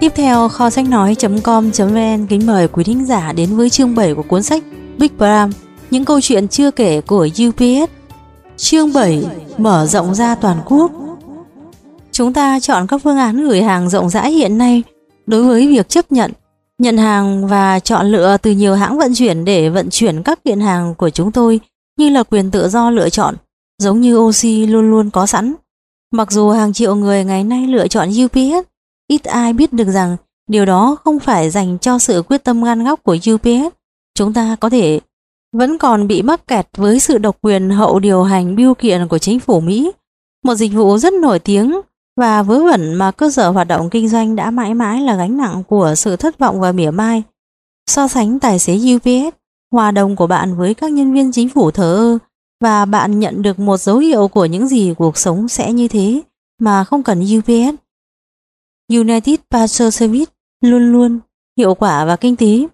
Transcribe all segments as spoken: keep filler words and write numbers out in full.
Tiếp theo, kho sách nói chấm com chấm vn kính mời quý thính giả đến với chương bảy của cuốn sách Big Bram, những câu chuyện chưa kể của u pê ét. Chương bảy, mở rộng ra toàn quốc. Chúng ta chọn các phương án gửi hàng rộng rãi hiện nay đối với việc chấp nhận, nhận hàng và chọn lựa từ nhiều hãng vận chuyển để vận chuyển các kiện hàng của chúng tôi như là quyền tự do lựa chọn, giống như ô xê luôn luôn có sẵn. Mặc dù hàng triệu người ngày nay lựa chọn u pê ét, ít ai biết được rằng điều đó không phải dành cho sự quyết tâm gan góc của u pê ét. Chúng ta có thể vẫn còn bị mắc kẹt với sự độc quyền hậu điều hành bưu kiện của chính phủ Mỹ, một dịch vụ rất nổi tiếng và vớ vẩn mà cơ sở hoạt động kinh doanh đã mãi mãi là gánh nặng của sự thất vọng và mỉa mai. So sánh tài xế u pê ét, hòa đồng của bạn với các nhân viên chính phủ thờ ơ, và bạn nhận được một dấu hiệu của những gì cuộc sống sẽ như thế mà không cần u pê ét. United Parcel Service luôn luôn hiệu quả và kinh tế.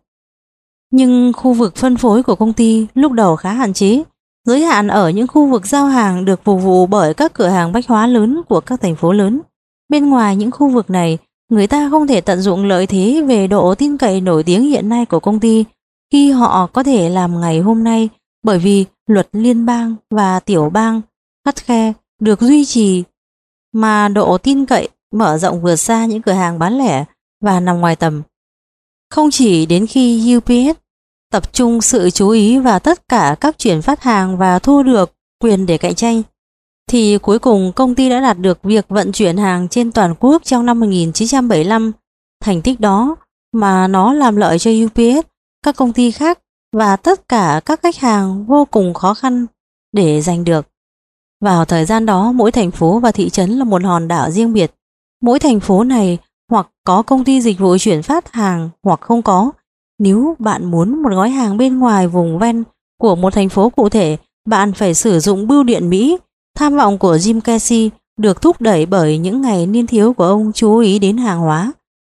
Nhưng khu vực phân phối của công ty lúc đầu khá hạn chế, giới hạn ở những khu vực giao hàng được phục vụ bởi các cửa hàng bách hóa lớn của các thành phố lớn. Bên ngoài những khu vực này, người ta không thể tận dụng lợi thế về độ tin cậy nổi tiếng hiện nay của công ty khi họ có thể làm ngày hôm nay, bởi vì luật liên bang và tiểu bang khắt khe được duy trì, mà độ tin cậy mở rộng vượt xa những cửa hàng bán lẻ và nằm ngoài tầm. Không chỉ đến khi u pê ét tập trung sự chú ý vào tất cả các chuyển phát hàng và thu được quyền để cạnh tranh, thì cuối cùng công ty đã đạt được việc vận chuyển hàng trên toàn quốc trong năm một nghìn chín trăm bảy mươi lăm. Thành tích đó mà nó làm lợi cho u pê ét, các công ty khác và tất cả các khách hàng vô cùng khó khăn để giành được. Vào thời gian đó, mỗi thành phố và thị trấn là một hòn đảo riêng biệt. Mỗi thành phố này hoặc có công ty dịch vụ chuyển phát hàng hoặc không có. Nếu bạn muốn một gói hàng bên ngoài vùng ven của một thành phố cụ thể, bạn phải sử dụng bưu điện Mỹ. Tham vọng của Jim Casey được thúc đẩy bởi những ngày niên thiếu của ông chú ý đến hàng hóa.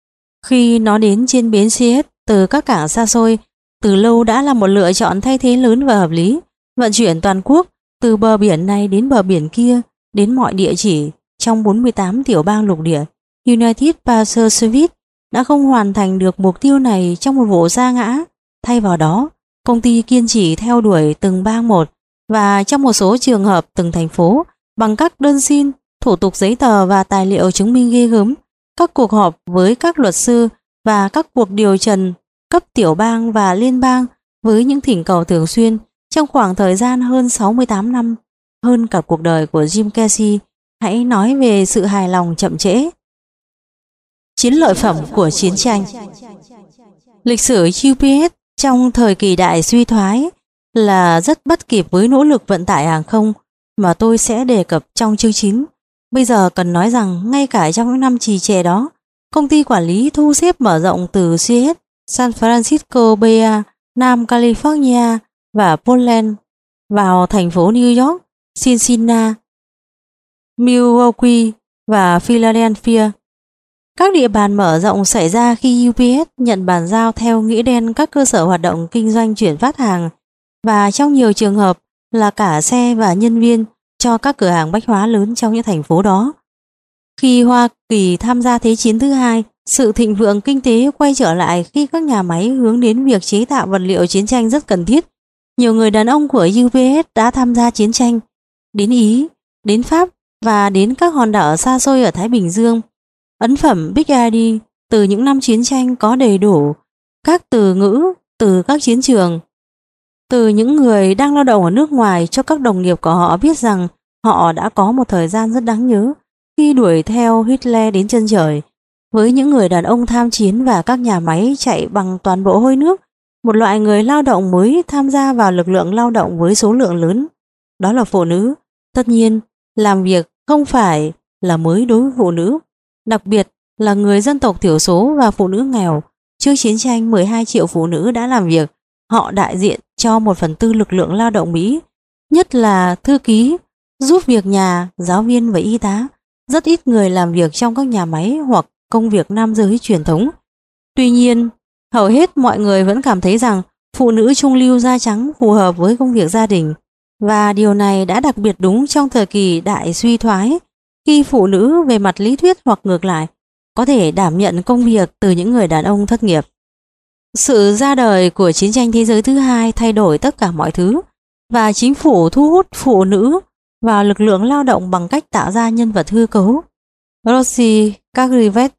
Khi nó đến trên bến xê ét từ các cảng xa xôi, từ lâu đã là một lựa chọn thay thế lớn và hợp lý. Vận chuyển toàn quốc, từ bờ biển này đến bờ biển kia, đến mọi địa chỉ trong bốn mươi tám tiểu bang lục địa, United Parcel Service đã không hoàn thành được mục tiêu này trong một vụ sa ngã. Thay vào đó, công ty kiên trì theo đuổi từng bang một và trong một số trường hợp từng thành phố bằng các đơn xin, thủ tục giấy tờ và tài liệu chứng minh ghê gớm, các cuộc họp với các luật sư và các cuộc điều trần cấp tiểu bang và liên bang với những thỉnh cầu thường xuyên trong khoảng thời gian hơn sáu mươi tám năm, hơn cả cuộc đời của Jim Casey. Hãy nói về sự hài lòng chậm trễ. Chiến lợi phẩm của chiến tranh. Lịch sử u pê ét trong thời kỳ đại suy thoái là rất bắt kịp với nỗ lực vận tải hàng không mà tôi sẽ đề cập trong chương chín. Bây giờ cần nói rằng ngay cả trong những năm trì trệ đó, công ty quản lý thu xếp mở rộng từ xê ét, San Francisco Bay Area, Nam California và Portland vào thành phố New York, Cincinnati, Milwaukee và Philadelphia. Các địa bàn mở rộng xảy ra khi u pê ét nhận bàn giao theo nghĩa đen các cơ sở hoạt động kinh doanh chuyển phát hàng, và trong nhiều trường hợp là cả xe và nhân viên cho các cửa hàng bách hóa lớn trong những thành phố đó. Khi Hoa Kỳ tham gia Thế chiến thứ hai, sự thịnh vượng kinh tế quay trở lại khi các nhà máy hướng đến việc chế tạo vật liệu chiến tranh rất cần thiết. Nhiều người đàn ông của u pê ét đã tham gia chiến tranh, đến Ý, đến Pháp và đến các hòn đảo xa xôi ở Thái Bình Dương. Ấn phẩm Big i đê từ những năm chiến tranh có đầy đủ các từ ngữ từ các chiến trường, từ những người đang lao động ở nước ngoài cho các đồng nghiệp của họ biết rằng họ đã có một thời gian rất đáng nhớ khi đuổi theo Hitler đến chân trời. Với những người đàn ông tham chiến và các nhà máy chạy bằng toàn bộ hơi nước, một loại người lao động mới tham gia vào lực lượng lao động với số lượng lớn, đó là phụ nữ. Tất nhiên, làm việc không phải là mới đối với phụ nữ, đặc biệt là người dân tộc thiểu số và phụ nữ nghèo. Trước chiến tranh, mười hai triệu phụ nữ đã làm việc. Họ đại diện cho một phần tư lực lượng lao động Mỹ, nhất là thư ký, giúp việc nhà, giáo viên và y tá. Rất ít người làm việc trong các nhà máy hoặc công việc nam giới truyền thống. Tuy nhiên, hầu hết mọi người vẫn cảm thấy rằng phụ nữ trung lưu da trắng phù hợp với công việc gia đình, và điều này đã đặc biệt đúng trong thời kỳ đại suy thoái, khi phụ nữ về mặt lý thuyết hoặc ngược lại có thể đảm nhận công việc từ những người đàn ông thất nghiệp. Sự ra đời của chiến tranh thế giới thứ hai thay đổi tất cả mọi thứ, và chính phủ thu hút phụ nữ vào lực lượng lao động bằng cách tạo ra nhân vật hư cấu Rosie Carrivet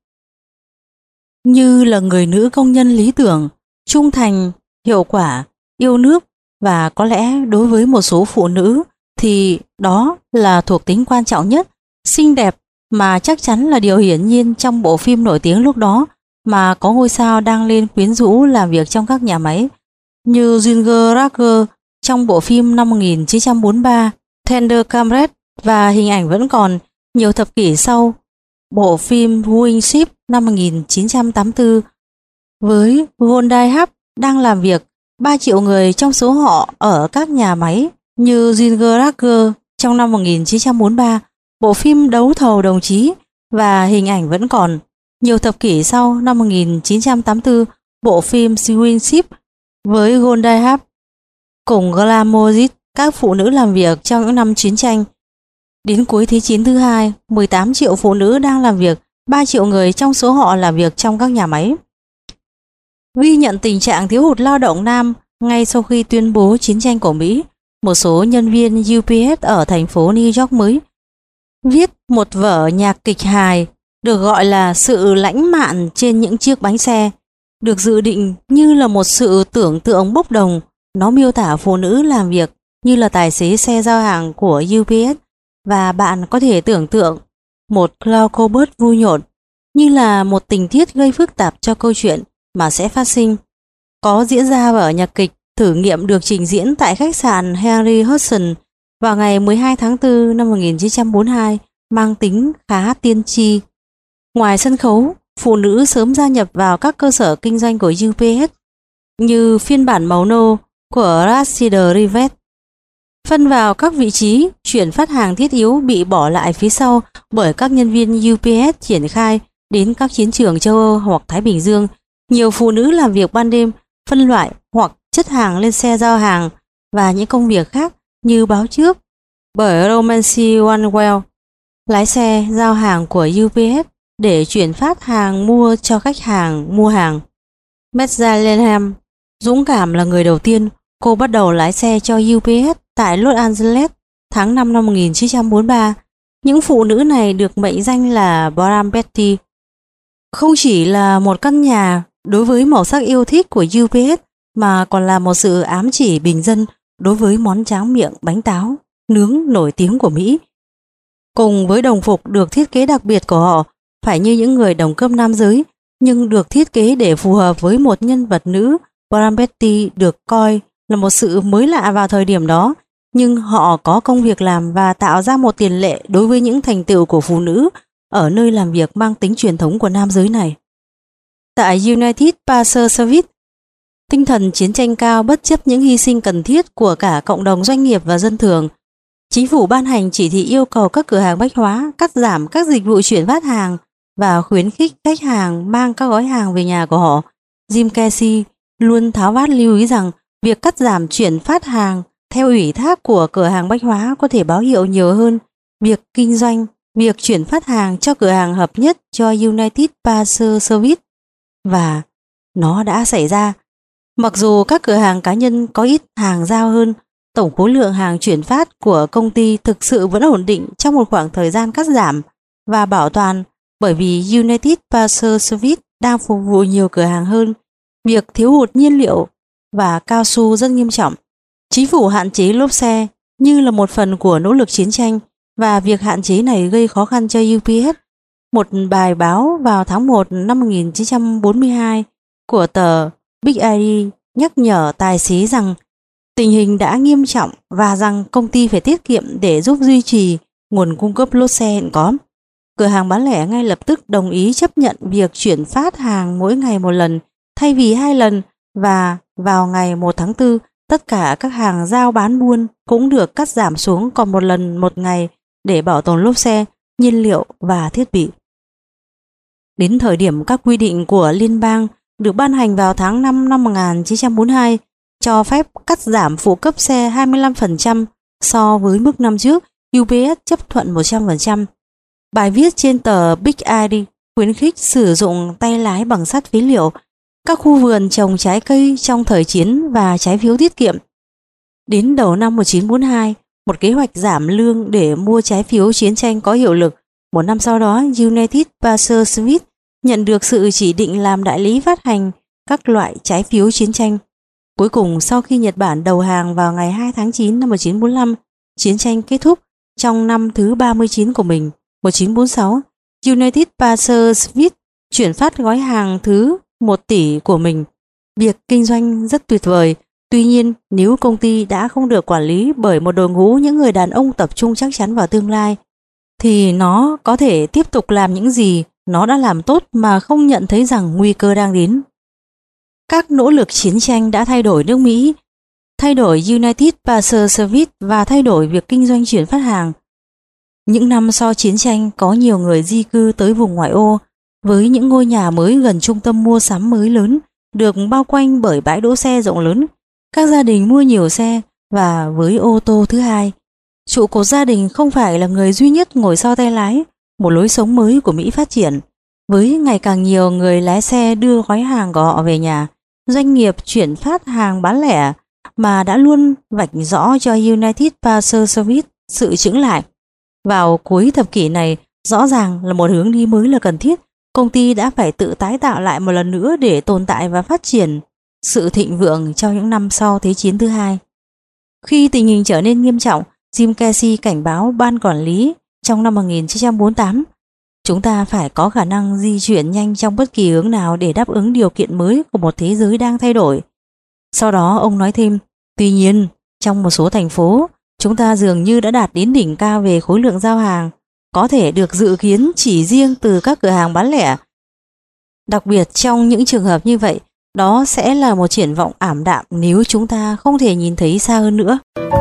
như là người nữ công nhân lý tưởng, trung thành, hiệu quả, yêu nước, và có lẽ đối với một số phụ nữ thì đó là thuộc tính quan trọng nhất, xinh đẹp, mà chắc chắn là điều hiển nhiên trong bộ phim nổi tiếng lúc đó mà có ngôi sao đang lên quyến rũ làm việc trong các nhà máy như Ginger Rogers trong bộ phim năm một nghìn chín trăm bốn mươi ba Tender Comrade, và hình ảnh vẫn còn nhiều thập kỷ sau bộ phim Wing Ship năm một nghìn chín trăm tám mươi tư với Goldie Hawn đang làm việc ba triệu người trong số họ ở các nhà máy như Ginger Rogers trong năm một nghìn chín trăm bốn mươi ba, bộ phim Đấu thầu đồng chí, và hình ảnh vẫn còn nhiều thập kỷ sau năm một nghìn chín trăm tám mươi tư bộ phim Swing Ship với Goldie Hawn cùng Glamorous các phụ nữ làm việc trong những năm chiến tranh. Đến cuối Thế chiến thứ hai, mười tám triệu phụ nữ đang làm việc, ba triệu người trong số họ làm việc trong các nhà máy. Ghi nhận tình trạng thiếu hụt lao động nam ngay sau khi tuyên bố chiến tranh của Mỹ, một số nhân viên u pê ét ở thành phố New York mới viết một vở nhạc kịch hài được gọi là Sự lãnh mạn trên những chiếc bánh xe, được dự định như là một sự tưởng tượng bốc đồng. Nó miêu tả phụ nữ làm việc như là tài xế xe giao hàng của u pê ét, và bạn có thể tưởng tượng một Clark Colbert vui nhộn như là một tình tiết gây phức tạp cho câu chuyện mà sẽ phát sinh. Có diễn ra vở nhạc kịch thử nghiệm được trình diễn tại khách sạn Henry Hudson vào ngày mười hai tháng tư năm một nghìn chín trăm bốn mươi hai, mang tính khá tiên tri. Ngoài sân khấu, phụ nữ sớm gia nhập vào các cơ sở kinh doanh của u pê ét như phiên bản màu nâu của Rashida Rivet. Phân vào các vị trí chuyển phát hàng thiết yếu bị bỏ lại phía sau bởi các nhân viên u pê ét triển khai đến các chiến trường châu Âu hoặc Thái Bình Dương. Nhiều phụ nữ làm việc ban đêm, phân loại hoặc chất hàng lên xe giao hàng và những công việc khác như báo trước bởi Romancy Onewell, lái xe giao hàng của u pê ét để chuyển phát hàng mua cho khách hàng mua hàng. Metza Lenham dũng cảm là người đầu tiên. Cô bắt đầu lái xe cho u pê ét tại Los Angeles tháng năm năm một nghìn chín trăm bốn mươi ba. Những phụ nữ này được mệnh danh là Brown Betty. Không chỉ là một căn nhà đối với màu sắc yêu thích của u pê ét mà còn là một sự ám chỉ bình dân đối với món tráng miệng bánh táo nướng nổi tiếng của Mỹ. Cùng với đồng phục được thiết kế đặc biệt của họ, phải như những người đồng cấp nam giới, nhưng được thiết kế để phù hợp với một nhân vật nữ, Brown Betty được coi là một sự mới lạ vào thời điểm đó, nhưng họ có công việc làm và tạo ra một tiền lệ đối với những thành tựu của phụ nữ ở nơi làm việc mang tính truyền thống của nam giới này. Tại United Parcel Service, tinh thần chiến tranh cao bất chấp những hy sinh cần thiết của cả cộng đồng doanh nghiệp và dân thường. Chính phủ ban hành chỉ thị yêu cầu các cửa hàng bách hóa cắt giảm các dịch vụ chuyển phát hàng và khuyến khích khách hàng mang các gói hàng về nhà của họ. Jim Casey luôn tháo vát lưu ý rằng việc cắt giảm chuyển phát hàng theo ủy thác của cửa hàng bách hóa có thể báo hiệu nhiều hơn việc kinh doanh, việc chuyển phát hàng cho cửa hàng hợp nhất cho United Parcel Service. Và nó đã xảy ra. Mặc dù các cửa hàng cá nhân có ít hàng giao hơn, tổng khối lượng hàng chuyển phát của công ty thực sự vẫn ổn định trong một khoảng thời gian cắt giảm và bảo toàn, bởi vì United Parcel Service đang phục vụ nhiều cửa hàng hơn. Việc thiếu hụt nhiên liệu và cao su rất nghiêm trọng. Chính phủ hạn chế lốp xe như là một phần của nỗ lực chiến tranh, và việc hạn chế này gây khó khăn cho u pê ét. Một bài báo vào tháng một năm một nghìn chín trăm bốn mươi hai của tờ Big i đê nhắc nhở tài xế rằng tình hình đã nghiêm trọng và rằng công ty phải tiết kiệm để giúp duy trì nguồn cung cấp lốp xe hiện có. Cửa hàng bán lẻ ngay lập tức đồng ý chấp nhận việc chuyển phát hàng mỗi ngày một lần thay vì hai lần, và vào ngày một tháng tư, tất cả các hàng giao bán buôn cũng được cắt giảm xuống còn một lần một ngày để bảo tồn lốp xe, nhiên liệu và thiết bị. Đến thời điểm các quy định của liên bang được ban hành vào tháng năm năm một nghìn chín trăm bốn mươi hai cho phép cắt giảm phụ cấp xe hai mươi lăm phần trăm so với mức năm trước, u pê ét chấp thuận một trăm phần trăm. Bài viết trên tờ Big i đê khuyến khích sử dụng tay lái bằng sắt phế liệu, các khu vườn trồng trái cây trong thời chiến và trái phiếu tiết kiệm. Đến đầu năm một nghìn chín trăm bốn mươi hai, một kế hoạch giảm lương để mua trái phiếu chiến tranh có hiệu lực. Một năm sau đó, United Passersmith nhận được sự chỉ định làm đại lý phát hành các loại trái phiếu chiến tranh. Cuối cùng, sau khi Nhật Bản đầu hàng vào ngày hai tháng chín năm một nghìn chín trăm bốn mươi lăm, chiến tranh kết thúc trong năm thứ ba mươi chín của mình, một nghìn chín trăm bốn mươi sáu, United Passersmith chuyển phát gói hàng thứ một tỷ của mình. Việc kinh doanh rất tuyệt vời. Tuy nhiên, nếu công ty đã không được quản lý bởi một đội ngũ những người đàn ông tập trung chắc chắn vào tương lai, thì nó có thể tiếp tục làm những gì nó đã làm tốt mà không nhận thấy rằng nguy cơ đang đến. Các nỗ lực chiến tranh đã thay đổi nước Mỹ, thay đổi United Passersmith và thay đổi việc kinh doanh chuyển phát hàng. Những năm sau chiến tranh, có nhiều người di cư tới vùng ngoại ô với những ngôi nhà mới gần trung tâm mua sắm mới lớn, được bao quanh bởi bãi đỗ xe rộng lớn. Các gia đình mua nhiều xe và với ô tô thứ hai. Trụ cột gia đình không phải là người duy nhất ngồi sau tay lái. Một lối sống mới của Mỹ phát triển. Với ngày càng nhiều người lái xe đưa gói hàng của họ về nhà, doanh nghiệp chuyển phát hàng bán lẻ mà đã luôn vạch rõ cho United Passersmith sự chững lại. Vào cuối thập kỷ này, rõ ràng là một hướng đi mới là cần thiết. Công ty đã phải tự tái tạo lại một lần nữa để tồn tại và phát triển sự thịnh vượng trong những năm sau Thế chiến thứ hai. Khi tình hình trở nên nghiêm trọng, Jim Casey cảnh báo ban quản lý trong năm một nghìn chín trăm bốn mươi tám, chúng ta phải có khả năng di chuyển nhanh trong bất kỳ hướng nào để đáp ứng điều kiện mới của một thế giới đang thay đổi. Sau đó ông nói thêm, tuy nhiên, trong một số thành phố, chúng ta dường như đã đạt đến đỉnh cao về khối lượng giao hàng, có thể được dự kiến chỉ riêng từ các cửa hàng bán lẻ. Đặc biệt trong những trường hợp như vậy, đó sẽ là một triển vọng ảm đạm nếu chúng ta không thể nhìn thấy xa hơn nữa.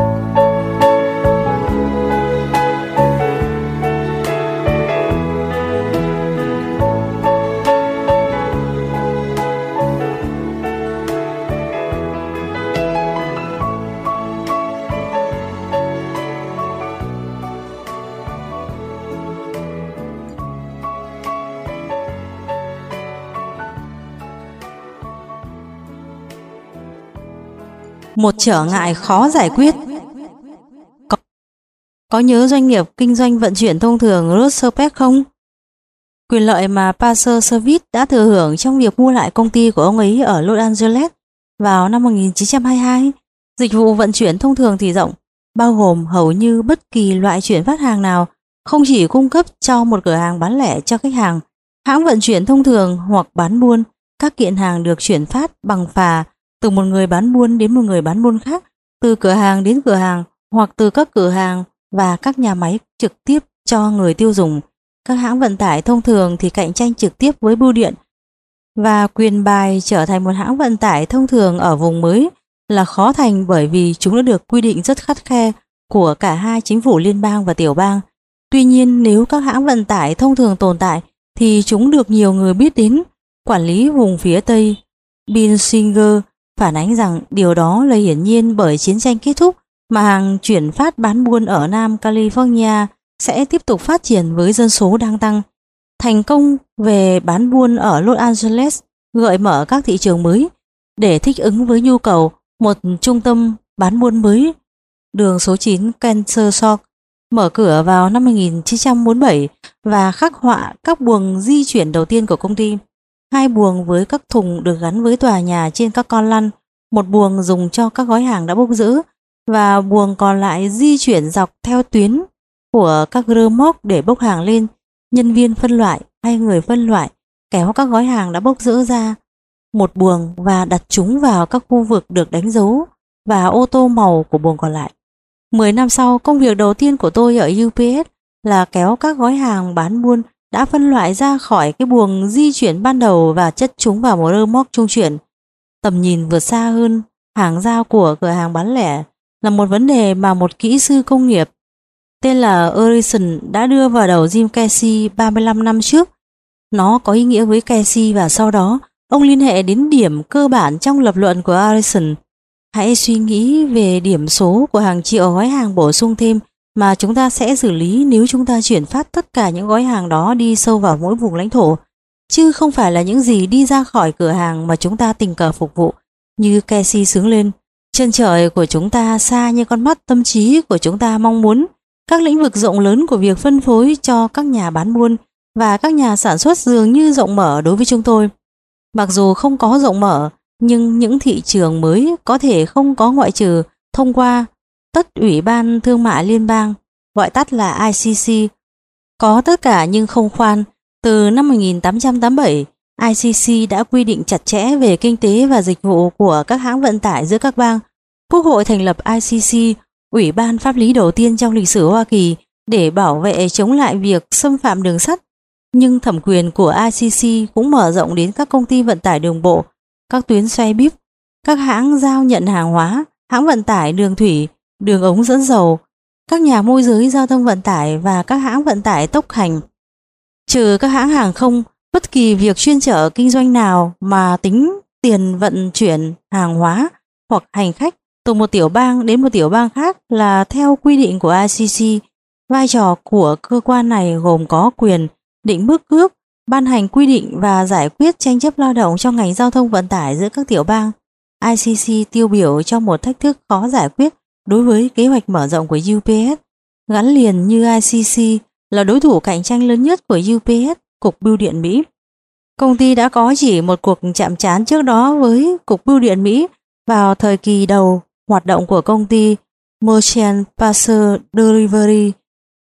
Một trở ngại khó giải quyết. Có, có nhớ doanh nghiệp kinh doanh vận chuyển thông thường Rosterpack không? Quyền lợi mà Passersmith đã thừa hưởng trong việc mua lại công ty của ông ấy ở Los Angeles vào năm một nghìn chín trăm hai mươi hai. Dịch vụ vận chuyển thông thường thì rộng, bao gồm hầu như bất kỳ loại chuyển phát hàng nào, không chỉ cung cấp cho một cửa hàng bán lẻ cho khách hàng, hãng vận chuyển thông thường hoặc bán buôn. Các kiện hàng được chuyển phát bằng phà từ một người bán buôn đến một người bán buôn khác, từ cửa hàng đến cửa hàng hoặc từ các cửa hàng và các nhà máy trực tiếp cho người tiêu dùng. Các hãng vận tải thông thường thì cạnh tranh trực tiếp với bưu điện, và quyền bài trở thành một hãng vận tải thông thường ở vùng mới là khó thành bởi vì chúng đã được quy định rất khắt khe của cả hai chính phủ liên bang và tiểu bang. Tuy nhiên, nếu các hãng vận tải thông thường tồn tại thì chúng được nhiều người biết đến. Quản lý vùng phía Tây Bill Singer phản ánh rằng điều đó là hiển nhiên bởi chiến tranh kết thúc mà hàng chuyển phát bán buôn ở Nam California sẽ tiếp tục phát triển với dân số đang tăng. Thành công về bán buôn ở Los Angeles gợi mở các thị trường mới để thích ứng với nhu cầu. Một trung tâm bán buôn mới, đường số chín Kansas Shore, mở cửa vào năm một nghìn chín trăm bốn mươi bảy và khắc họa các buồng di chuyển đầu tiên của công ty. Hai buồng với các thùng được gắn với tòa nhà trên các con lăn, một buồng dùng cho các gói hàng đã bốc rỡ và buồng còn lại di chuyển dọc theo tuyến của các rơ móc để bốc hàng lên. Nhân viên phân loại hay người phân loại kéo các gói hàng đã bốc rỡ ra một buồng và đặt chúng vào các khu vực được đánh dấu và ô tô màu của buồng còn lại. Mười năm sau, công việc đầu tiên của tôi ở u pê ét là kéo các gói hàng bán buôn đã phân loại ra khỏi cái buồng di chuyển ban đầu và chất chúng vào một rơ móc trung chuyển. Tầm nhìn vượt xa hơn hàng giao của cửa hàng bán lẻ là một vấn đề mà một kỹ sư công nghiệp tên là Harrison đã đưa vào đầu Jim Casey ba mươi lăm năm trước. Nó có ý nghĩa với Casey và sau đó ông liên hệ đến điểm cơ bản trong lập luận của Harrison. Hãy suy nghĩ về điểm số của hàng triệu gói hàng bổ sung thêm mà chúng ta sẽ xử lý nếu chúng ta chuyển phát tất cả những gói hàng đó đi sâu vào mỗi vùng lãnh thổ, chứ không phải là những gì đi ra khỏi cửa hàng mà chúng ta tình cờ phục vụ. Như Casey sướng lên, chân trời của chúng ta xa như con mắt tâm trí của chúng ta mong muốn. Các lĩnh vực rộng lớn của việc phân phối cho các nhà bán buôn và các nhà sản xuất dường như rộng mở đối với chúng tôi. Mặc dù không có rộng mở, nhưng những thị trường mới có thể không có ngoại trừ thông qua tất Ủy ban Thương mại Liên bang, gọi tắt là I C C. Có tất cả nhưng không khoan. Từ năm một nghìn tám trăm tám mươi bảy, I C C đã quy định chặt chẽ về kinh tế và dịch vụ của các hãng vận tải giữa các bang. Quốc hội thành lập I C C, ủy ban pháp lý đầu tiên trong lịch sử Hoa Kỳ, để bảo vệ chống lại việc xâm phạm đường sắt. Nhưng thẩm quyền của I C C cũng mở rộng đến các công ty vận tải đường bộ, các tuyến xe buýt, các hãng giao nhận hàng hóa, hãng vận tải đường thủy, đường ống dẫn dầu, các nhà môi giới giao thông vận tải và các hãng vận tải tốc hành. Trừ các hãng hàng không, bất kỳ việc chuyên chở kinh doanh nào mà tính tiền vận chuyển hàng hóa hoặc hành khách từ một tiểu bang đến một tiểu bang khác là theo quy định của I C C. Vai trò của cơ quan này gồm có quyền định mức cước, ban hành quy định và giải quyết tranh chấp lao động trong ngành giao thông vận tải giữa các tiểu bang. I C C tiêu biểu cho một thách thức khó giải quyết đối với kế hoạch mở rộng của U P S. Gắn liền như I C C là đối thủ cạnh tranh lớn nhất của U P S, Cục Bưu điện Mỹ. Công ty đã có chỉ một cuộc chạm trán trước đó với Cục Bưu điện Mỹ vào thời kỳ đầu hoạt động của công ty Merchant Parcel Delivery.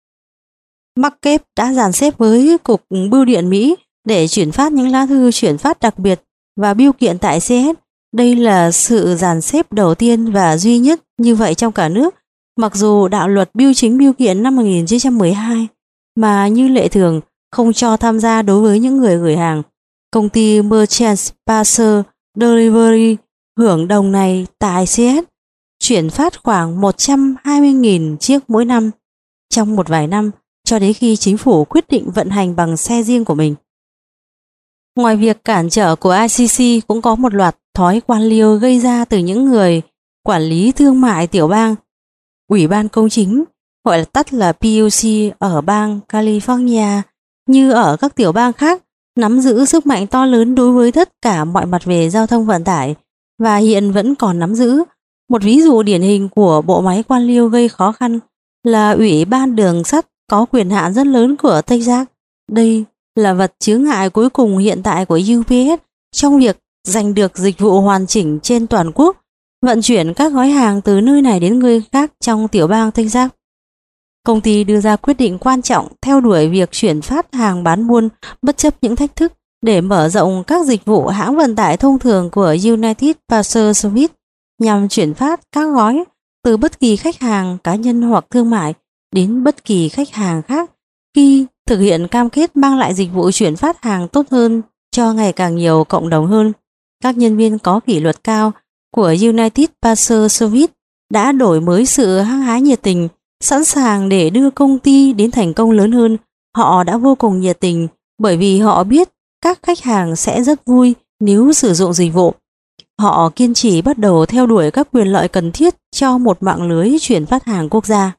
Market đã dàn xếp với Cục Bưu điện Mỹ để chuyển phát những lá thư chuyển phát đặc biệt và bưu kiện tại C S. Đây là sự dàn xếp đầu tiên và duy nhất như vậy trong cả nước, mặc dù đạo luật bưu chính bưu kiện năm một nghìn chín trăm mười hai mà như lệ thường không cho tham gia đối với những người gửi hàng. Công ty Merchant Parcel Delivery hưởng đồng này tại C S, chuyển phát khoảng một trăm hai mươi nghìn chiếc mỗi năm trong một vài năm, cho đến khi chính phủ quyết định vận hành bằng xe riêng của mình. Ngoài việc cản trở của I C C, cũng có một loạt thói quan liêu gây ra từ những người quản lý thương mại tiểu bang. Ủy ban công chính, gọi là tắt là P U C ở bang California, như ở các tiểu bang khác, nắm giữ sức mạnh to lớn đối với tất cả mọi mặt về giao thông vận tải và hiện vẫn còn nắm giữ. Một ví dụ điển hình của bộ máy quan liêu gây khó khăn là Ủy ban đường sắt có quyền hạn rất lớn của Texas. Đây là vật chướng ngại cuối cùng hiện tại của U P S trong việc giành được dịch vụ hoàn chỉnh trên toàn quốc, vận chuyển các gói hàng từ nơi này đến nơi khác trong tiểu bang Texas. Công ty đưa ra quyết định quan trọng theo đuổi việc chuyển phát hàng bán buôn bất chấp những thách thức để mở rộng các dịch vụ hãng vận tải thông thường của United Parcel Service nhằm chuyển phát các gói từ bất kỳ khách hàng cá nhân hoặc thương mại đến bất kỳ khách hàng khác, khi thực hiện cam kết mang lại dịch vụ chuyển phát hàng tốt hơn cho ngày càng nhiều cộng đồng hơn. Các nhân viên có kỷ luật cao của United Parcel Service đã đổi mới sự hăng hái nhiệt tình, sẵn sàng để đưa công ty đến thành công lớn hơn. Họ đã vô cùng nhiệt tình bởi vì họ biết các khách hàng sẽ rất vui nếu sử dụng dịch vụ. Họ kiên trì bắt đầu theo đuổi các quyền lợi cần thiết cho một mạng lưới chuyển phát hàng quốc gia.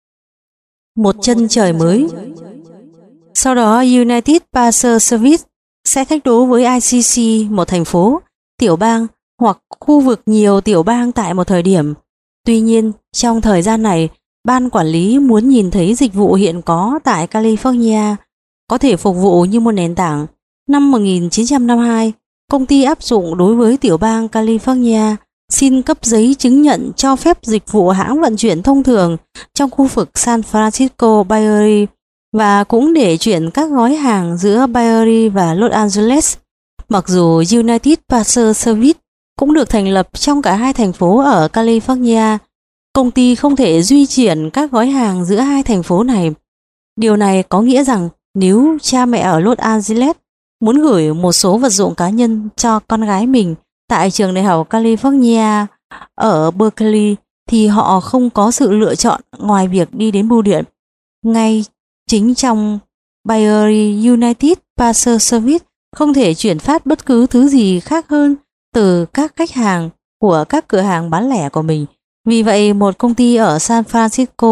Một chân trời mới. Sau đó United Parcel Service sẽ thách đố với I C C, một thành phố, tiểu bang hoặc khu vực nhiều tiểu bang tại một thời điểm. Tuy nhiên, trong thời gian này, ban quản lý muốn nhìn thấy dịch vụ hiện có tại California có thể phục vụ như một nền tảng. Năm một nghìn chín trăm năm mươi hai, công ty áp dụng đối với tiểu bang California xin cấp giấy chứng nhận cho phép dịch vụ hãng vận chuyển thông thường trong khu vực San Francisco Bay Area và cũng để chuyển các gói hàng giữa Bay Area và Los Angeles. Mặc dù United Parcel Service cũng được thành lập trong cả hai thành phố ở California, công ty không thể duy chuyển các gói hàng giữa hai thành phố này. Điều này có nghĩa rằng nếu cha mẹ ở Los Angeles muốn gửi một số vật dụng cá nhân cho con gái mình tại trường đại học California ở Berkeley thì họ không có sự lựa chọn ngoài việc đi đến bưu điện. Ngay chính trong Bay Area, United Parcel Service không thể chuyển phát bất cứ thứ gì khác hơn từ các khách hàng của các cửa hàng bán lẻ của mình. Vì vậy, một công ty ở San Francisco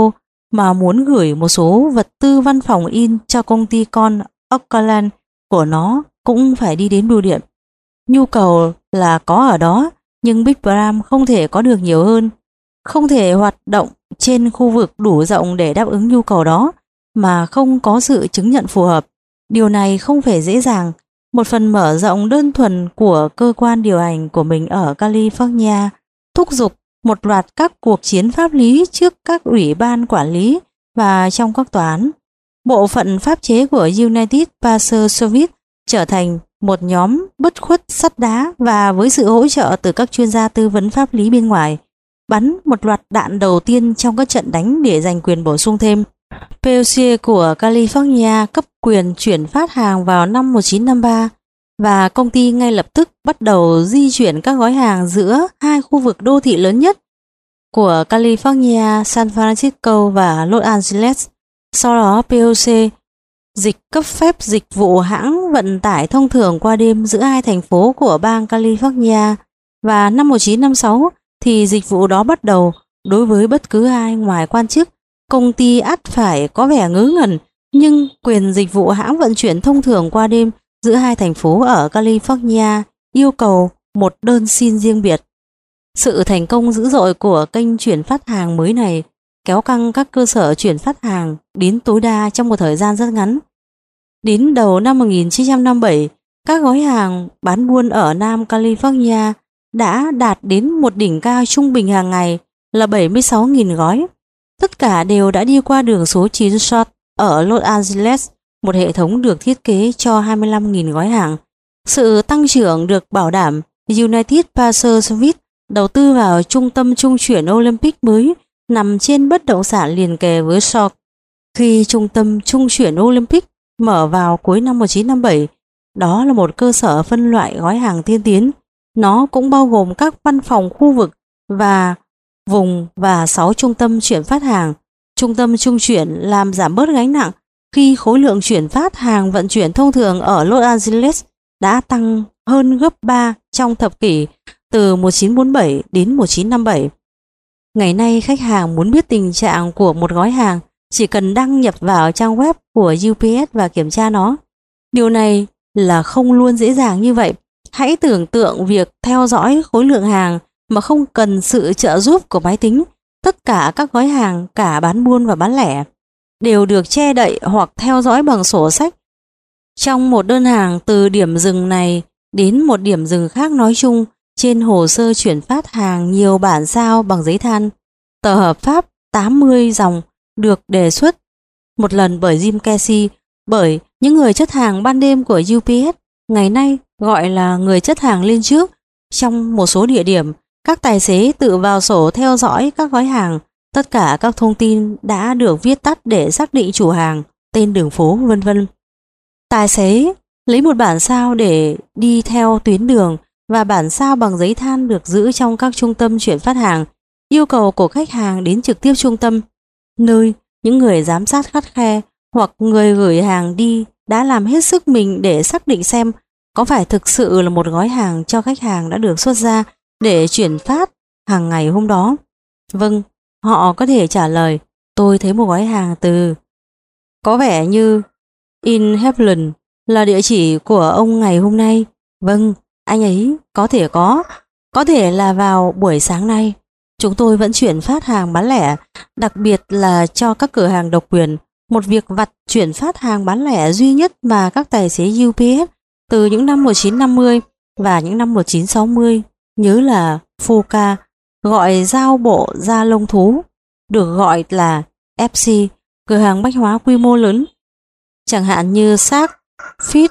mà muốn gửi một số vật tư văn phòng in cho công ty con Auckland của nó cũng phải đi đến bưu điện. Nhu cầu là có ở đó, nhưng Big Bram không thể có được nhiều hơn, không thể hoạt động trên khu vực đủ rộng để đáp ứng nhu cầu đó mà không có sự chứng nhận phù hợp. Điều này không phải dễ dàng. Một phần mở rộng đơn thuần của cơ quan điều hành của mình ở California thúc giục một loạt các cuộc chiến pháp lý trước các ủy ban quản lý và trong các tòa án. Bộ phận pháp chế của United Parcel Service trở thành một nhóm bất khuất sắt đá và với sự hỗ trợ từ các chuyên gia tư vấn pháp lý bên ngoài, bắn một loạt đạn đầu tiên trong các trận đánh để giành quyền bổ sung thêm. pê o xê của California cấp quyền chuyển phát hàng vào năm một nghìn chín trăm năm mươi ba và công ty ngay lập tức bắt đầu di chuyển các gói hàng giữa hai khu vực đô thị lớn nhất của California, San Francisco và Los Angeles. Sau đó pê o xê dịch cấp phép dịch vụ hãng vận tải thông thường qua đêm giữa hai thành phố của bang California, và năm một nghìn chín trăm năm mươi sáu thì dịch vụ đó bắt đầu. Đối với bất cứ ai ngoài quan chức, công ty ắt phải có vẻ ngớ ngẩn, nhưng quyền dịch vụ hãng vận chuyển thông thường qua đêm giữa hai thành phố ở California yêu cầu một đơn xin riêng biệt. Sự thành công dữ dội của kênh chuyển phát hàng mới này kéo căng các cơ sở chuyển phát hàng đến tối đa trong một thời gian rất ngắn. Đến đầu năm một nghìn chín trăm năm mươi bảy, các gói hàng bán buôn ở Nam California đã đạt đến một đỉnh cao trung bình hàng ngày là bảy mươi sáu nghìn gói. Tất cả đều đã đi qua đường số chín Short ở Los Angeles, một hệ thống được thiết kế cho hai mươi lăm nghìn gói hàng. Sự tăng trưởng được bảo đảm. United Parcel Service đầu tư vào trung tâm trung chuyển Olympic mới nằm trên bất động sản liền kề với Short. Khi trung tâm trung chuyển Olympic mở vào cuối năm một nghìn chín trăm năm mươi bảy, đó là một cơ sở phân loại gói hàng tiên tiến. Nó cũng bao gồm các văn phòng khu vực và vùng và sáu trung tâm chuyển phát hàng. Trung tâm trung chuyển làm giảm bớt gánh nặng khi khối lượng chuyển phát hàng vận chuyển thông thường ở Los Angeles đã tăng hơn gấp ba trong thập kỷ từ một nghìn chín trăm bốn mươi bảy đến một nghìn chín trăm năm mươi bảy. Ngày nay khách hàng muốn biết tình trạng của một gói hàng chỉ cần đăng nhập vào trang web của u pê ét và kiểm tra nó. Điều này là không luôn dễ dàng như vậy. Hãy tưởng tượng việc theo dõi khối lượng hàng mà không cần sự trợ giúp của máy tính. Tất cả các gói hàng, cả bán buôn và bán lẻ, đều được che đậy hoặc theo dõi bằng sổ sách. Trong một đơn hàng từ điểm dừng này đến một điểm dừng khác nói chung, trên hồ sơ chuyển phát hàng nhiều bản sao bằng giấy than. Tờ hợp pháp tám mươi dòng được đề xuất một lần bởi Jim Casey, bởi những người chất hàng ban đêm của u pê ét, ngày nay gọi là người chất hàng lên trước. Trong một số địa điểm, các tài xế tự vào sổ theo dõi các gói hàng. Tất cả các thông tin đã được viết tắt để xác định chủ hàng, tên đường phố, vân vân. Tài xế lấy một bản sao để đi theo tuyến đường, và bản sao bằng giấy than được giữ trong các trung tâm chuyển phát hàng. Yêu cầu của khách hàng đến trực tiếp trung tâm, nơi những người giám sát khắt khe hoặc người gửi hàng đi đã làm hết sức mình để xác định xem có phải thực sự là một gói hàng cho khách hàng đã được xuất ra để chuyển phát hàng ngày hôm đó. Vâng, họ có thể trả lời, tôi thấy một gói hàng từ có vẻ như In Heaven là địa chỉ của ông ngày hôm nay. Vâng, anh ấy có thể có, có thể là vào buổi sáng nay. Chúng tôi vẫn chuyển phát hàng bán lẻ, đặc biệt là cho các cửa hàng độc quyền, một việc vặt chuyển phát hàng bán lẻ duy nhất mà các tài xế u pê ét từ những năm một nghìn chín trăm năm mươi và những năm một nghìn chín trăm sáu mươi nhớ là Fuka, gọi giao bộ da lông thú, được gọi là ép xê, cửa hàng bách hóa quy mô lớn, chẳng hạn như Saks, Fifth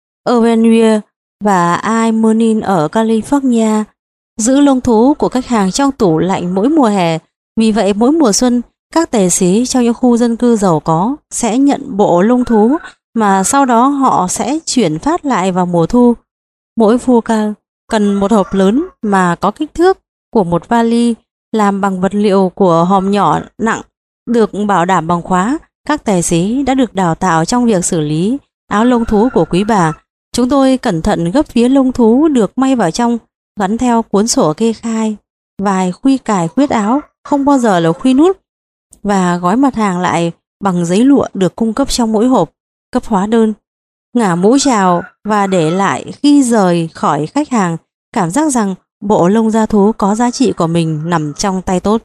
Avenue và iMorning ở California, giữ lông thú của khách hàng trong tủ lạnh mỗi mùa hè. Vì vậy mỗi mùa xuân, các tài xế trong những khu dân cư giàu có sẽ nhận bộ lông thú mà sau đó họ sẽ chuyển phát lại vào mùa thu. Mỗi Fuka cần một hộp lớn mà có kích thước của một vali làm bằng vật liệu của hòm nhỏ nặng, được bảo đảm bằng khóa. Các tài xế đã được đào tạo trong việc xử lý áo lông thú của quý bà. Chúng tôi cẩn thận gấp phía lông thú được may vào trong, gắn theo cuốn sổ kê khai. Vài khuy cài khuyết áo, không bao giờ là khuy nút. và gói mặt hàng lại bằng giấy lụa được cung cấp trong mỗi hộp, cấp hóa đơn, ngả mũ chào và để lại khi rời khỏi khách hàng cảm giác rằng bộ lông da thú có giá trị của mình nằm trong tay tốt.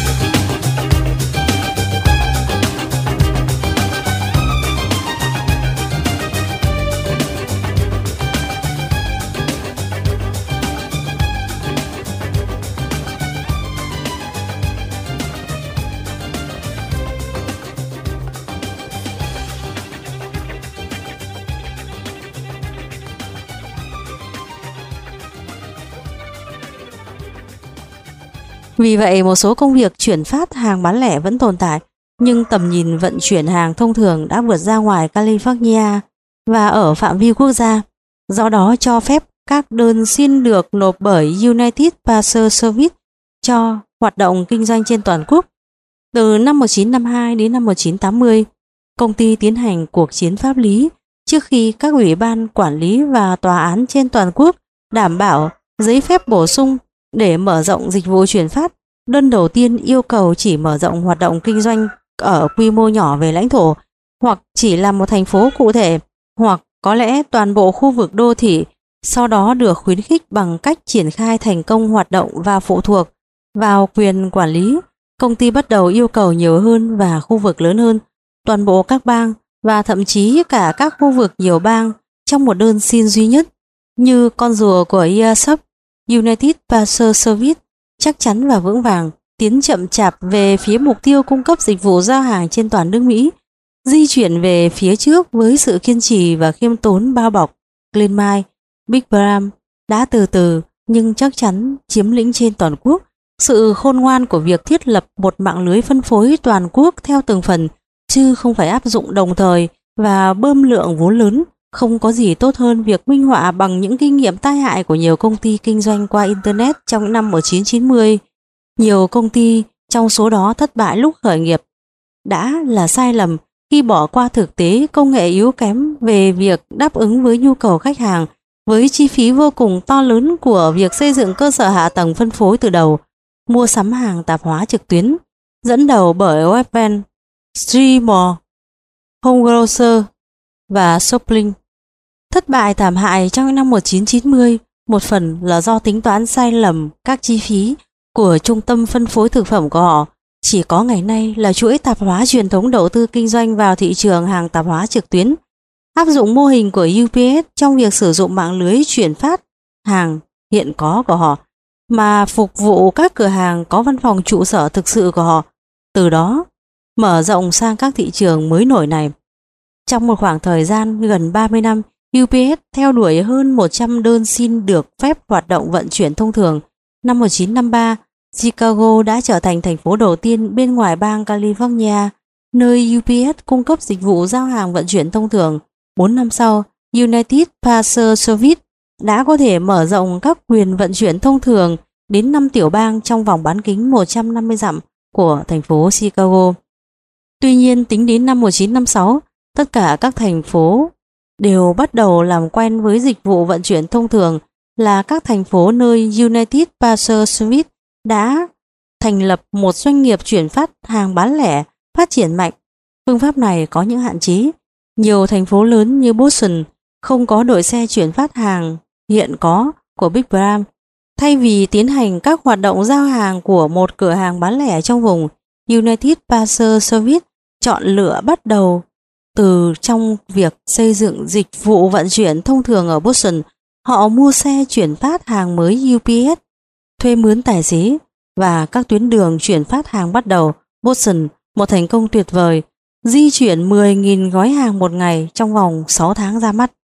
Vì vậy, một số công việc chuyển phát hàng bán lẻ vẫn tồn tại, nhưng tầm nhìn vận chuyển hàng thông thường đã vượt ra ngoài California và ở phạm vi quốc gia, do đó cho phép các đơn xin được nộp bởi United Parcel Service cho hoạt động kinh doanh trên toàn quốc. Từ năm một nghìn chín trăm năm mươi hai đến năm một nghìn chín trăm tám mươi, công ty tiến hành cuộc chiến pháp lý trước khi các ủy ban quản lý và tòa án trên toàn quốc đảm bảo giấy phép bổ sung để mở rộng dịch vụ chuyển phát. Đơn đầu tiên yêu cầu chỉ mở rộng hoạt động kinh doanh ở quy mô nhỏ về lãnh thổ, hoặc chỉ là một thành phố cụ thể, hoặc có lẽ toàn bộ khu vực đô thị, sau đó được khuyến khích bằng cách triển khai thành công hoạt động và phụ thuộc vào quyền quản lý. Công ty bắt đầu yêu cầu nhiều hơn và khu vực lớn hơn, toàn bộ các bang và thậm chí cả các khu vực nhiều bang trong một đơn xin duy nhất, như con rùa của i a ét ép, United Parcel Service chắc chắn và vững vàng tiến chậm chạp về phía mục tiêu cung cấp dịch vụ giao hàng trên toàn nước Mỹ, di chuyển về phía trước với sự kiên trì và khiêm tốn bao bọc. Glen Mai, Big Bram đã từ từ nhưng chắc chắn chiếm lĩnh trên toàn quốc. Sự khôn ngoan của việc thiết lập một mạng lưới phân phối toàn quốc theo từng phần, chứ không phải áp dụng đồng thời và bơm lượng vốn lớn, không có gì tốt hơn việc minh họa bằng những kinh nghiệm tai hại của nhiều công ty kinh doanh qua Internet trong năm một nghìn chín trăm chín mươi. Nhiều công ty trong số đó thất bại lúc khởi nghiệp đã là sai lầm khi bỏ qua thực tế công nghệ yếu kém về việc đáp ứng với nhu cầu khách hàng, với chi phí vô cùng to lớn của việc xây dựng cơ sở hạ tầng phân phối từ đầu, mua sắm hàng tạp hóa trực tuyến, dẫn đầu bởi Webvan, Streamore, Homegrocer và Shoplink. Thất bại thảm hại trong năm một nghìn chín trăm chín mươi, một phần là do tính toán sai lầm các chi phí của trung tâm phân phối thực phẩm của họ. Chỉ có ngày nay là chuỗi tạp hóa truyền thống đầu tư kinh doanh vào thị trường hàng tạp hóa trực tuyến, áp dụng mô hình của u pê ét trong việc sử dụng mạng lưới chuyển phát hàng hiện có của họ, mà phục vụ các cửa hàng có văn phòng trụ sở thực sự của họ, từ đó mở rộng sang các thị trường mới nổi này. Trong một khoảng thời gian gần ba mươi năm, u pê ét theo đuổi hơn một trăm đơn xin được phép hoạt động vận chuyển thông thường. Năm một nghìn chín trăm năm mươi ba, Chicago đã trở thành thành phố đầu tiên bên ngoài bang California nơi u pê ét cung cấp dịch vụ giao hàng vận chuyển thông thường. Bốn năm sau, United Parcel Service đã có thể mở rộng các quyền vận chuyển thông thường đến năm tiểu bang trong vòng bán kính một trăm năm mươi dặm của thành phố Chicago. Tuy nhiên, tính đến năm một nghìn chín trăm năm mươi sáu, tất cả các thành phố đều bắt đầu làm quen với dịch vụ vận chuyển thông thường, là các thành phố nơi United Parcel Service đã thành lập một doanh nghiệp chuyển phát hàng bán lẻ phát triển mạnh. Phương pháp này có những hạn chế. Nhiều thành phố lớn như Boston không có đội xe chuyển phát hàng hiện có của Big Bram. Thay vì tiến hành các hoạt động giao hàng của một cửa hàng bán lẻ trong vùng, United Parcel Service chọn lựa bắt đầu từ trong việc xây dựng dịch vụ vận chuyển thông thường ở Boston. Họ mua xe chuyển phát hàng mới u pê ét, thuê mướn tài xế và các tuyến đường chuyển phát hàng bắt đầu. Boston, một thành công tuyệt vời, di chuyển mười nghìn gói hàng một ngày trong vòng sáu tháng ra mắt.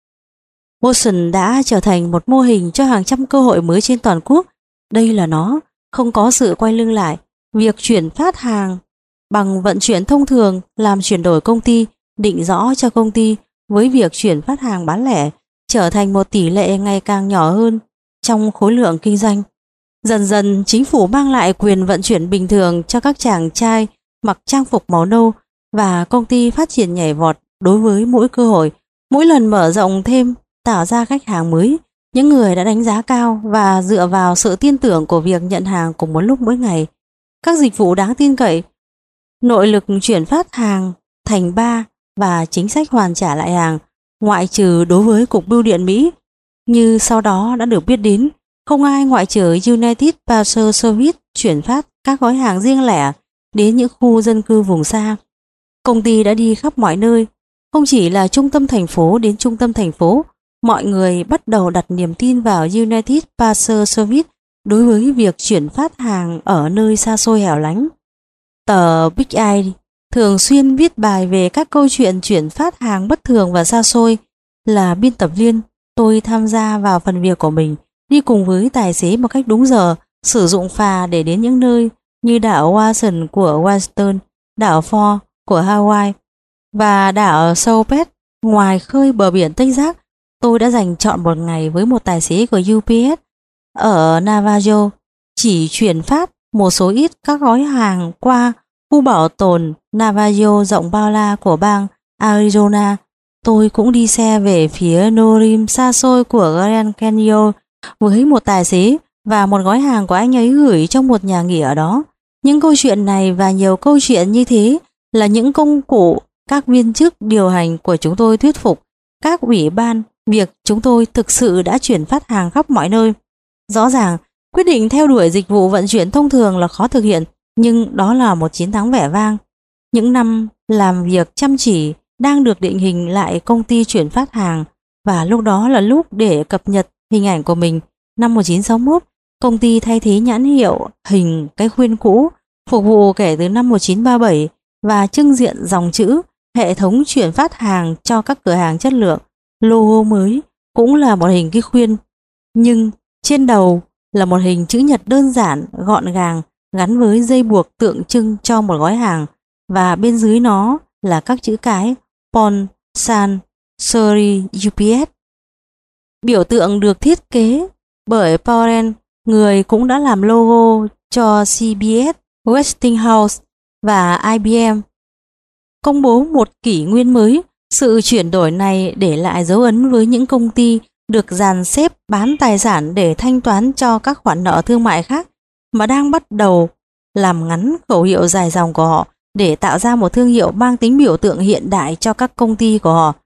Boston đã trở thành một mô hình cho hàng trăm cơ hội mới trên toàn quốc. Đây là nó, không có sự quay lưng lại. Việc chuyển phát hàng bằng vận chuyển thông thường làm chuyển đổi công ty, định rõ cho công ty với việc chuyển phát hàng bán lẻ trở thành một tỷ lệ ngày càng nhỏ hơn trong khối lượng kinh doanh. Dần dần, chính phủ mang lại quyền vận chuyển bình thường cho các chàng trai mặc trang phục màu nâu, và công ty phát triển nhảy vọt đối với mỗi cơ hội. Mỗi lần mở rộng thêm, tạo ra khách hàng mới, những người đã đánh giá cao và dựa vào sự tin tưởng của việc nhận hàng cùng một lúc mỗi ngày. Các dịch vụ đáng tin cậy nội lực chuyển phát hàng thành ba và chính sách hoàn trả lại hàng, ngoại trừ đối với Cục Bưu điện Mỹ, như sau đó đã được biết đến, không ai ngoại trừ United Parcel Service chuyển phát các gói hàng riêng lẻ đến những khu dân cư vùng xa. Công ty đã đi khắp mọi nơi, không chỉ là trung tâm thành phố đến trung tâm thành phố, mọi người bắt đầu đặt niềm tin vào United Parcel Service đối với việc chuyển phát hàng ở nơi xa xôi hẻo lánh. Tờ Big Eye thường xuyên viết bài về các câu chuyện chuyển phát hàng bất thường và xa xôi. Là biên tập viên, tôi tham gia vào phần việc của mình, đi cùng với tài xế một cách đúng giờ, sử dụng phà để đến những nơi như đảo Watson của Washington, đảo Ford của Hawaii và đảo Saupet ngoài khơi bờ biển Texas. Tôi đã dành trọn một ngày với một tài xế của u pê ét ở Navajo, chỉ chuyển phát một số ít các gói hàng qua khu bảo tồn Navajo rộng bao la của bang Arizona. Tôi cũng đi xe về phía Norim xa xôi của Grand Canyon với một tài xế và một gói hàng của anh ấy gửi trong một nhà nghỉ ở đó. Những câu chuyện này và nhiều câu chuyện như thế là những công cụ các viên chức điều hành của chúng tôi thuyết phục các ủy ban việc chúng tôi thực sự đã chuyển phát hàng khắp mọi nơi. Rõ ràng, quyết định theo đuổi dịch vụ vận chuyển thông thường là khó thực hiện, nhưng đó là một chiến thắng vẻ vang. Những năm làm việc chăm chỉ đang được định hình lại công ty chuyển phát hàng, và lúc đó là lúc để cập nhật hình ảnh của mình. Năm một nghìn chín trăm sáu mươi mốt, công ty thay thế nhãn hiệu hình cái khuyên cũ phục vụ kể từ năm một nghìn chín trăm ba mươi bảy và trưng diện dòng chữ hệ thống chuyển phát hàng cho các cửa hàng chất lượng. Logo mới cũng là một hình cái khuyên, nhưng trên đầu là một hình chữ nhật đơn giản, gọn gàng, gắn với dây buộc tượng trưng cho một gói hàng, và bên dưới nó là các chữ cái Pon San Seri u pê ét. Biểu tượng được thiết kế bởi Pauren, người cũng đã làm logo cho xê bê ét, Westinghouse và i bê em. Công bố một kỷ nguyên mới, sự chuyển đổi này để lại dấu ấn với những công ty được dàn xếp bán tài sản để thanh toán cho các khoản nợ thương mại khác, mà đang bắt đầu làm ngắn khẩu hiệu dài dòng của họ để tạo ra một thương hiệu mang tính biểu tượng hiện đại cho các công ty của họ.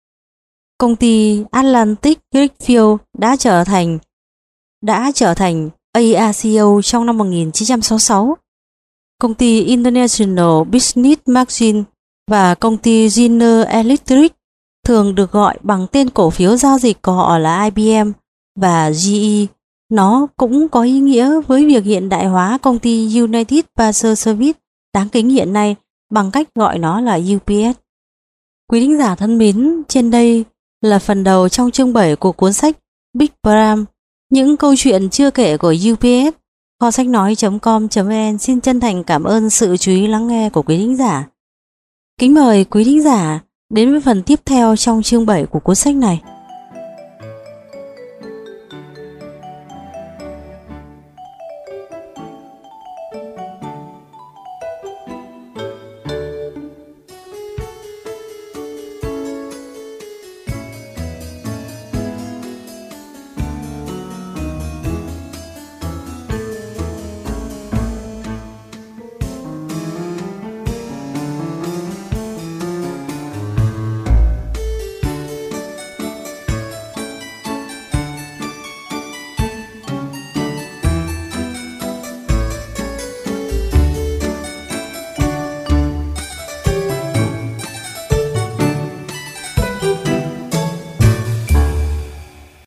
Công ty Atlantic Richfield đã trở thành đã trở thành a rờ xê o trong năm một nghìn chín trăm sáu mươi sáu. Công ty International Business Magazine và công ty General Electric, thường được gọi bằng tên cổ phiếu giao dịch của họ là i bê em và giê e. Nó cũng có ý nghĩa với việc hiện đại hóa công ty United Parcel Service đáng kính hiện nay bằng cách gọi nó là u pê ét. Quý thính giả thân mến, trên đây là phần đầu trong chương bảy của cuốn sách Big Bram, những câu chuyện chưa kể của u pê ét. Kho sách nói chấm com chấm vn xin chân thành cảm ơn sự chú ý lắng nghe của quý thính giả. Kính mời quý thính giả đến với phần tiếp theo trong chương bảy của cuốn sách này.